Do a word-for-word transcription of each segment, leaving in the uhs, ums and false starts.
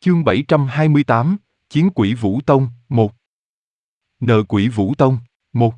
Chương bảy trăm hai mươi tám, Chiến Quỷ Vũ Tông, một. Nợ Quỷ Vũ Tông, một.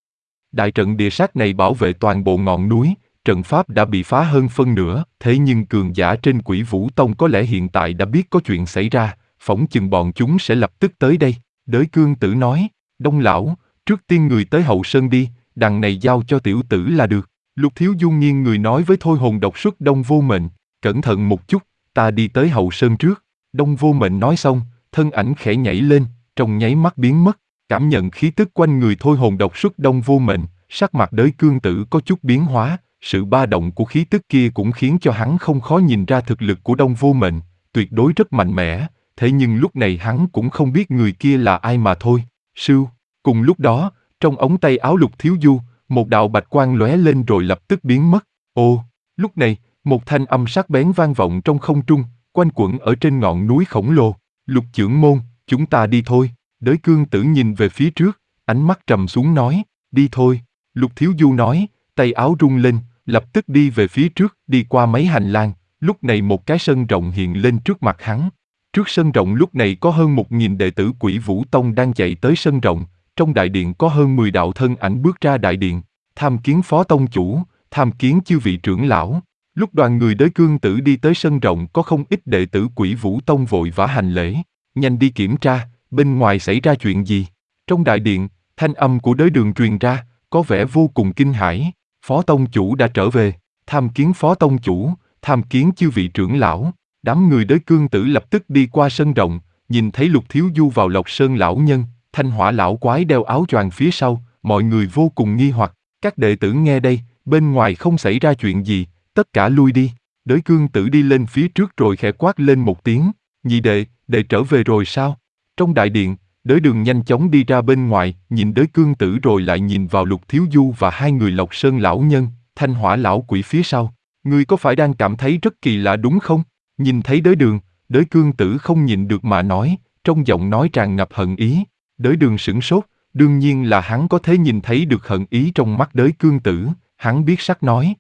Đại trận địa sát này bảo vệ toàn bộ ngọn núi, trận pháp đã bị phá hơn phân nửa, thế nhưng cường giả trên Quỷ Vũ Tông có lẽ hiện tại đã biết có chuyện xảy ra, phỏng chừng bọn chúng sẽ lập tức tới đây. Đới Cương Tử nói, Đông lão, trước tiên người tới hậu sơn đi, đằng này giao cho tiểu tử là được. Lục Thiếu Du nghiêng người nói với thôi hồn độc xuất Đông Vô Mệnh, cẩn thận một chút, ta đi tới hậu sơn trước. Đông Vô Mệnh nói xong, thân ảnh khẽ nhảy lên, trong nháy mắt biến mất, cảm nhận khí tức quanh người thôi hồn độc xuất Đông Vô Mệnh, sắc mặt Đới Cương Tử có chút biến hóa, sự ba động của khí tức kia cũng khiến cho hắn không khó nhìn ra thực lực của Đông Vô Mệnh, tuyệt đối rất mạnh mẽ, thế nhưng lúc này hắn cũng không biết người kia là ai mà thôi. Sưu, cùng lúc đó, trong ống tay áo Lục Thiếu Du, một đạo bạch quang lóe lên rồi lập tức biến mất. Ô, lúc này, một thanh âm sắc bén vang vọng trong không trung, quanh quẩn ở trên ngọn núi khổng lồ. Lục trưởng môn, chúng ta đi thôi. Đới Cương Tử nhìn về phía trước, ánh mắt trầm xuống nói, đi thôi. Lục Thiếu Du nói, tay áo rung lên, lập tức đi về phía trước, đi qua mấy hành lang. Lúc này một cái sân rộng hiện lên trước mặt hắn. Trước sân rộng lúc này có hơn một nghìn đệ tử Quỷ Vũ Tông đang chạy tới sân rộng. Trong đại điện có hơn mười đạo thân ảnh bước ra đại điện, tham kiến phó tông chủ, tham kiến chư vị trưởng lão. Lúc đoàn người Đới Cương Tử đi tới sân rộng có không ít đệ tử Quỷ Vũ Tông vội vã hành lễ, nhanh đi kiểm tra, bên ngoài xảy ra chuyện gì. Trong đại điện, thanh âm của Đới Đường truyền ra, có vẻ vô cùng kinh hãi. Phó tông chủ đã trở về, tham kiến phó tông chủ, tham kiến chư vị trưởng lão. Đám người Đới Cương Tử lập tức đi qua sân rộng, nhìn thấy Lục Thiếu Du vào Lộc Sơn lão nhân, Thanh Hỏa lão quái đeo áo choàng phía sau, mọi người vô cùng nghi hoặc. Các đệ tử nghe đây, bên ngoài không xảy ra chuyện gì, tất cả lui đi. Đới Cương Tử đi lên phía trước rồi khẽ quát lên một tiếng, nhị đệ, đệ trở về rồi sao? Trong đại điện, Đới Đường nhanh chóng đi ra bên ngoài, nhìn Đới Cương Tử rồi lại nhìn vào Lục Thiếu Du và hai người Lộc Sơn lão nhân, Thanh Hỏa lão quỷ phía sau. Ngươi có phải đang cảm thấy rất kỳ lạ đúng không? Nhìn thấy Đới Đường, Đới Cương Tử không nhịn được mà nói, trong giọng nói tràn ngập hận ý. Đới Đường sửng sốt, đương nhiên là hắn có thể nhìn thấy được hận ý trong mắt Đới Cương Tử, hắn biết sắc nói.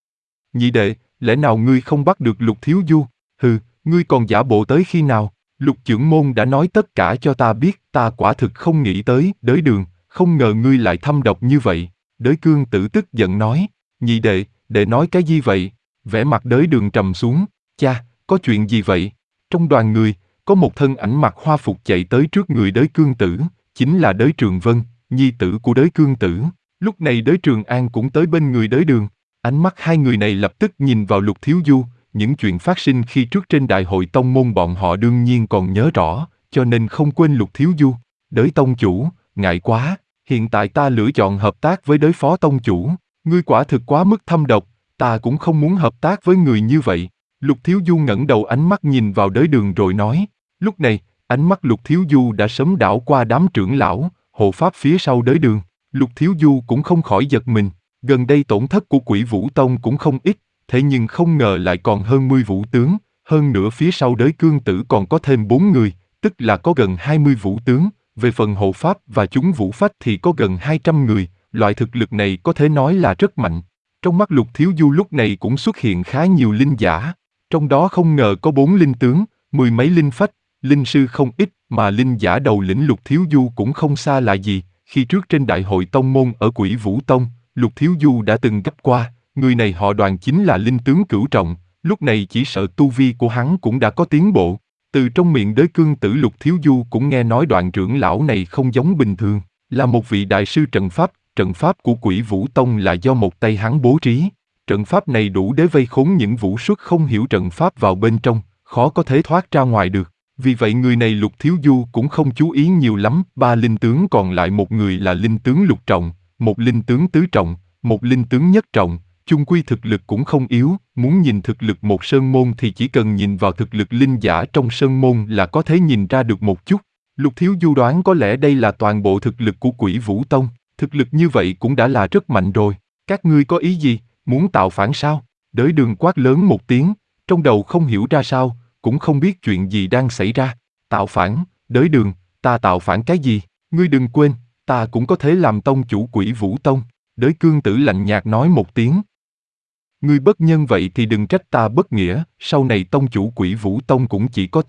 Nhị đệ, lẽ nào ngươi không bắt được Lục Thiếu Du? Hừ, ngươi còn giả bộ tới khi nào? Lục trưởng môn đã nói tất cả cho ta biết, ta quả thực không nghĩ tới. Đới Đường, không ngờ ngươi lại thâm độc như vậy. Đới Cương Tử tức giận nói, nhị đệ, đệ nói cái gì vậy? Vẻ mặt Đới Đường trầm xuống, cha, có chuyện gì vậy? Trong đoàn người, có một thân ảnh mặc hoa phục chạy tới trước người Đới Cương Tử, chính là Đới Trường Vân, nhi tử của Đới Cương Tử. Lúc này Đới Trường An cũng tới bên người Đới Đường. Ánh mắt hai người này lập tức nhìn vào Lục Thiếu Du, những chuyện phát sinh khi trước trên đại hội tông môn bọn họ đương nhiên còn nhớ rõ, cho nên không quên Lục Thiếu Du. Đới tông chủ, ngại quá, hiện tại ta lựa chọn hợp tác với Đới phó tông chủ, ngươi quả thực quá mức thâm độc, ta cũng không muốn hợp tác với người như vậy. Lục Thiếu Du ngẩng đầu ánh mắt nhìn vào Đới Đường rồi nói, lúc này, ánh mắt Lục Thiếu Du đã sớm đảo qua đám trưởng lão, hộ pháp phía sau Đới Đường. Lục Thiếu Du cũng không khỏi giật mình, gần đây tổn thất của Quỷ Vũ Tông cũng không ít, thế nhưng không ngờ lại còn hơn mươi vũ tướng, hơn nữa phía sau Đới Cương Tử còn có thêm bốn người, tức là có gần hai mươi vũ tướng, về phần hộ pháp và chúng vũ phách thì có gần hai trăm người, loại thực lực này có thể nói là rất mạnh. Trong mắt Lục Thiếu Du lúc này cũng xuất hiện khá nhiều linh giả, trong đó không ngờ có bốn linh tướng, mười mấy linh phách, linh sư không ít, mà linh giả đầu lĩnh Lục Thiếu Du cũng không xa lạ gì, khi trước trên đại hội tông môn ở Quỷ Vũ Tông, Lục Thiếu Du đã từng gặp qua, người này họ Đoàn chính là linh tướng Cửu Trọng, lúc này chỉ sợ tu vi của hắn cũng đã có tiến bộ. Từ trong miệng Đới Cương Tử Lục Thiếu Du cũng nghe nói Đoạn trưởng lão này không giống bình thường, là một vị đại sư trận pháp, trận pháp của Quỷ Vũ Tông là do một tay hắn bố trí. Trận pháp này đủ để vây khốn những vũ xuất không hiểu trận pháp vào bên trong, khó có thể thoát ra ngoài được. Vì vậy người này Lục Thiếu Du cũng không chú ý nhiều lắm. Ba linh tướng còn lại, một người là linh tướng Lục Trọng, một linh tướng Tứ Trọng, một linh tướng Nhất Trọng, chung quy thực lực cũng không yếu. Muốn nhìn thực lực một sơn môn thì chỉ cần nhìn vào thực lực linh giả trong sơn môn là có thể nhìn ra được một chút. Lục Thiếu Du đoán có lẽ đây là toàn bộ thực lực của Quỷ Vũ Tông, thực lực như vậy cũng đã là rất mạnh rồi. Các ngươi có ý gì, muốn tạo phản sao? Đới Đường quát lớn một tiếng, trong đầu không hiểu ra sao, cũng không biết chuyện gì đang xảy ra. Tạo phản? Đới Đường, ta tạo phản cái gì? Ngươi đừng quên, ta cũng có thể làm tông chủ Quỷ Vũ Tông. Đới Cương Tử lạnh nhạt nói một tiếng. Ngươi bất nhân vậy thì đừng trách ta bất nghĩa, sau này tông chủ Quỷ Vũ Tông cũng chỉ có ta.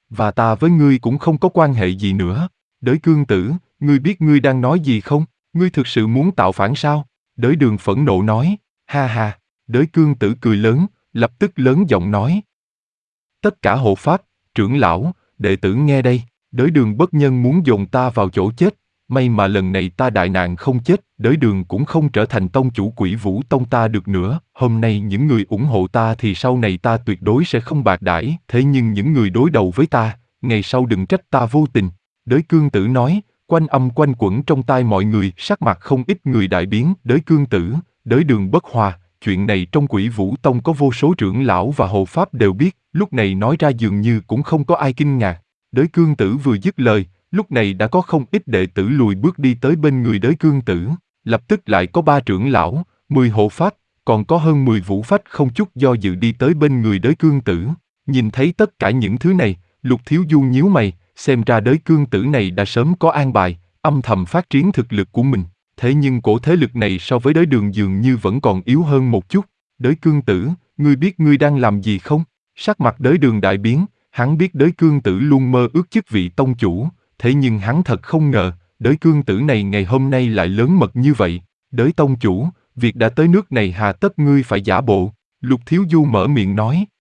Và ta với ngươi cũng không có quan hệ gì nữa. Đới cương tử, ngươi biết ngươi đang nói gì không? Ngươi thực sự muốn tạo phản sao? Đới Đường phẫn nộ nói, ha ha. Đới cương tử cười lớn, lập tức lớn giọng nói. Tất cả hộ pháp, trưởng lão, đệ tử nghe đây, Đới Đường bất nhân muốn dồn ta vào chỗ chết, may mà lần này ta đại nạn không chết, Đới Đường cũng không trở thành tông chủ Quỷ Vũ Tông ta được nữa, hôm nay những người ủng hộ ta thì sau này ta tuyệt đối sẽ không bạc đãi, thế nhưng những người đối đầu với ta, ngày sau đừng trách ta vô tình. Đới Cương Tử nói, quanh âm quanh quẩn trong tai mọi người, sắc mặt không ít người đại biến, Đới Cương Tử, Đới Đường bất hòa. Chuyện này trong Quỷ Vũ Tông có vô số trưởng lão và hộ pháp đều biết, lúc này nói ra dường như cũng không có ai kinh ngạc. Đới Cương Tử vừa dứt lời, lúc này đã có không ít đệ tử lùi bước đi tới bên người Đới Cương Tử, lập tức lại có ba trưởng lão, mười hộ pháp, còn có hơn mười vũ phách không chút do dự đi tới bên người Đới Cương Tử. Nhìn thấy tất cả những thứ này, Lục Thiếu Du nhíu mày, xem ra Đới Cương Tử này đã sớm có an bài, âm thầm phát triển thực lực của mình. Thế nhưng cổ thế lực này so với Đới Đường dường như vẫn còn yếu hơn một chút. Đới Cương Tử, ngươi biết ngươi đang làm gì không? Sắc mặt Đới Đường đại biến, hắn biết Đới Cương Tử luôn mơ ước chức vị tông chủ, thế nhưng hắn thật không ngờ, Đới Cương Tử này ngày hôm nay lại lớn mật như vậy. Đới tông chủ, việc đã tới nước này hà tất ngươi phải giả bộ. Lục Thiếu Du mở miệng nói.